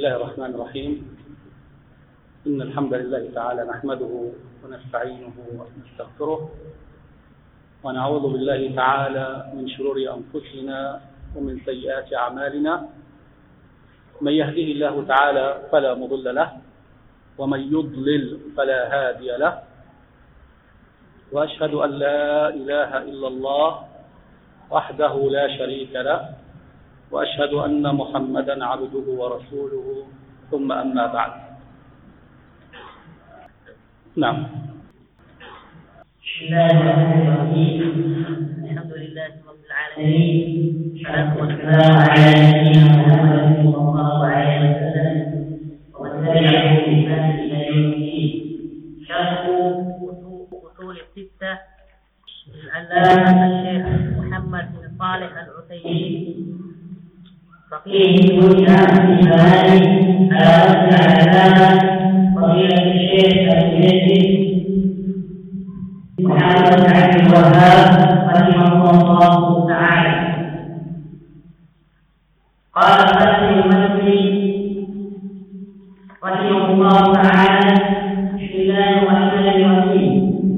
الله الرحمن الرحيم. إن الحمد لله تعالى نحمده ونستعينه ونستغفره ونعوذ بالله تعالى من شرور أنفسنا ومن سيئات أعمالنا. من يهده الله تعالى فلا مضل له ومن يضلل فلا هادي له، وأشهد أن لا إله إلا الله وحده لا شريك له، وأشهد أن محمدا عبده ورسوله، ثم أما بعد. نعم. بسم الله الرحمن الرحيم. الحمد لله رب العالمين، والصلاة والسلام على نبينا محمد صلى الله عليه وسلم ومن تبعه بإحسان إلى يوم الدين. شرح أصول الستة للعلامة الشيخ محمد بن صالح العثيمين فقيه الدنيا في زمانه على رأس العلامة فضيلة الشيخ الجديد محمد بن عبد الوهاب رحمه الله تعالى. قال فتح المسلم رحمه الله تعالى: بسم الله الرحمن الرحيم.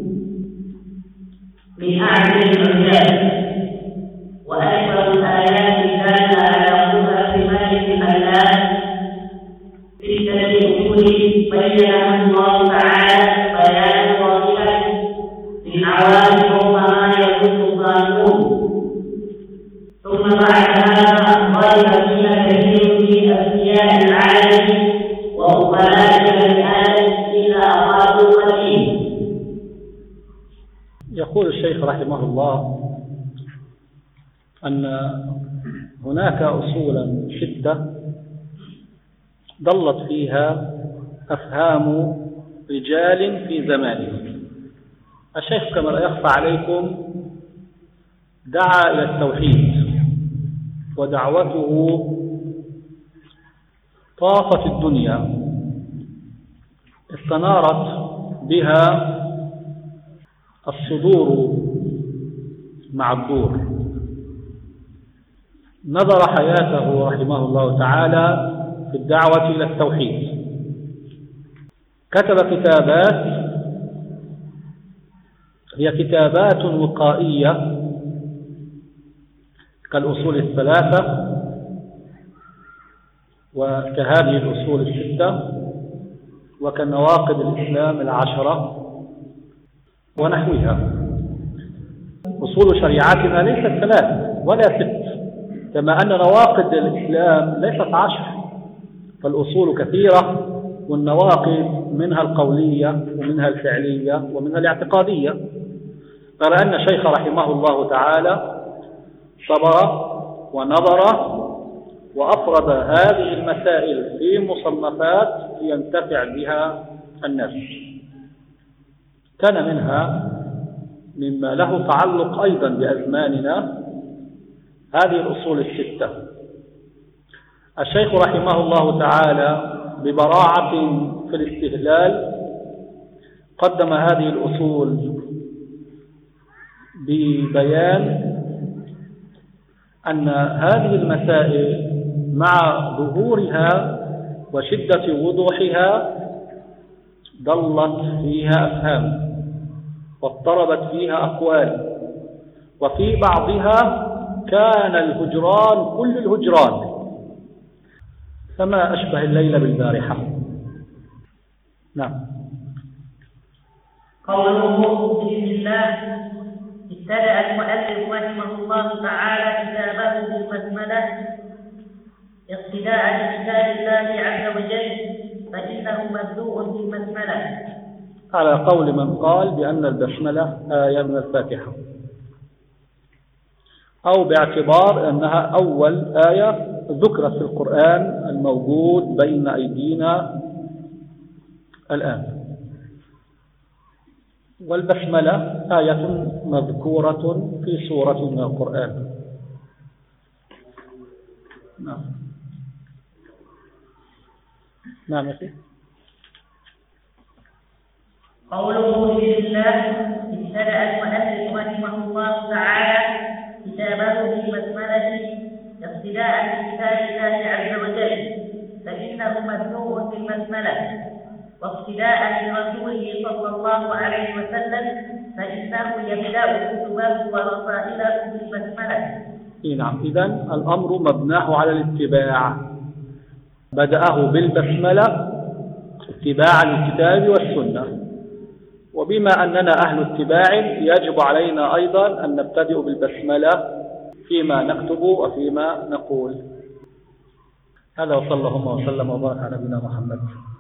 من أعجب العجاب وأكبر الآيات دالة على قدرة مالك الآيات في أصول بينها الله تعالى بيان واضحا للعوام فوق ما يكون الظالمون. ثم بعد هذا ضرب فيها كثير من أذكياء العالم وعقلاء بني آدم إذا أرادوا قتله. يقول الشيخ رحمه الله أن هناك أصولا شدة ضلت فيها أفهام رجال في زمانه. الشيخ كما لا يخفى عليكم دعا إلى التوحيد، ودعوته طافت الدنيا، استنارت بها الصدور مع الدور. نظر حياته رحمه الله تعالى في الدعوة إلى التوحيد، كتب كتابات هي كتابات وقائية كالأصول الثلاثة وكهذه الأصول الستة وكنواقض الإسلام العشرة ونحوها. أصول شريعتنا ليست ثلاث ولا ست، كما أن نواقض الإسلام ليست 10، فالأصول كثيرة والنواقض منها القولية ومنها الفعلية ومنها الاعتقادية. ترى أن الشيخ رحمه الله تعالى صبر ونظر وأفرد هذه المسائل في مصنفات ينتفع بها الناس. كان منها مما له تعلق أيضا بأزماننا هذه الأصول الستة. الشيخ رحمه الله تعالى ببراعة في الاستهلال قدم هذه الأصول ببيان أن هذه المسائل مع ظهورها وشدة وضوحها ضلت فيها أفهام واضطربت فيها أقوال، وفي بعضها كان الهجران كل الهجران، فما أشبه الليل بالبارحة. نعم. قوله بسم الله. ابتدأ المؤلف رحمه الله تعالى كتابه بالبسملة اقتداء بكتاب الله عز وجل، فإنه مبدوء بالبسملة، على قول من قال بأن البسملة آية من الفاتحة، أو باعتبار أنها أول آية ذكرت في القرآن الموجود بين أيدينا الآن. والبسملة آية مذكورة في سورة من القرآن. نعم. نعم يا أخي. قوله بسم الله. ابتدأ المؤلف رحمه الله تعالى كتابه بالبسملة اقتداء بكتاب الله عز وجل، فإنه مبدوء بالبسملة واقتداء برسوله صلى الله عليه وسلم فإنه يبدأ كتبه ورسائله بالبسملة. نعم، إذن الأمر مبناه على الاتباع، بدأه بالبسملة اتباعا للكتاب والسنة، وبما أننا أهل اتباع يجب علينا أيضا أن نبتدئ بالبسملة فيما نكتب وفيما نقول. هذا وصلى الله وسلم وبارك على نبينا محمد.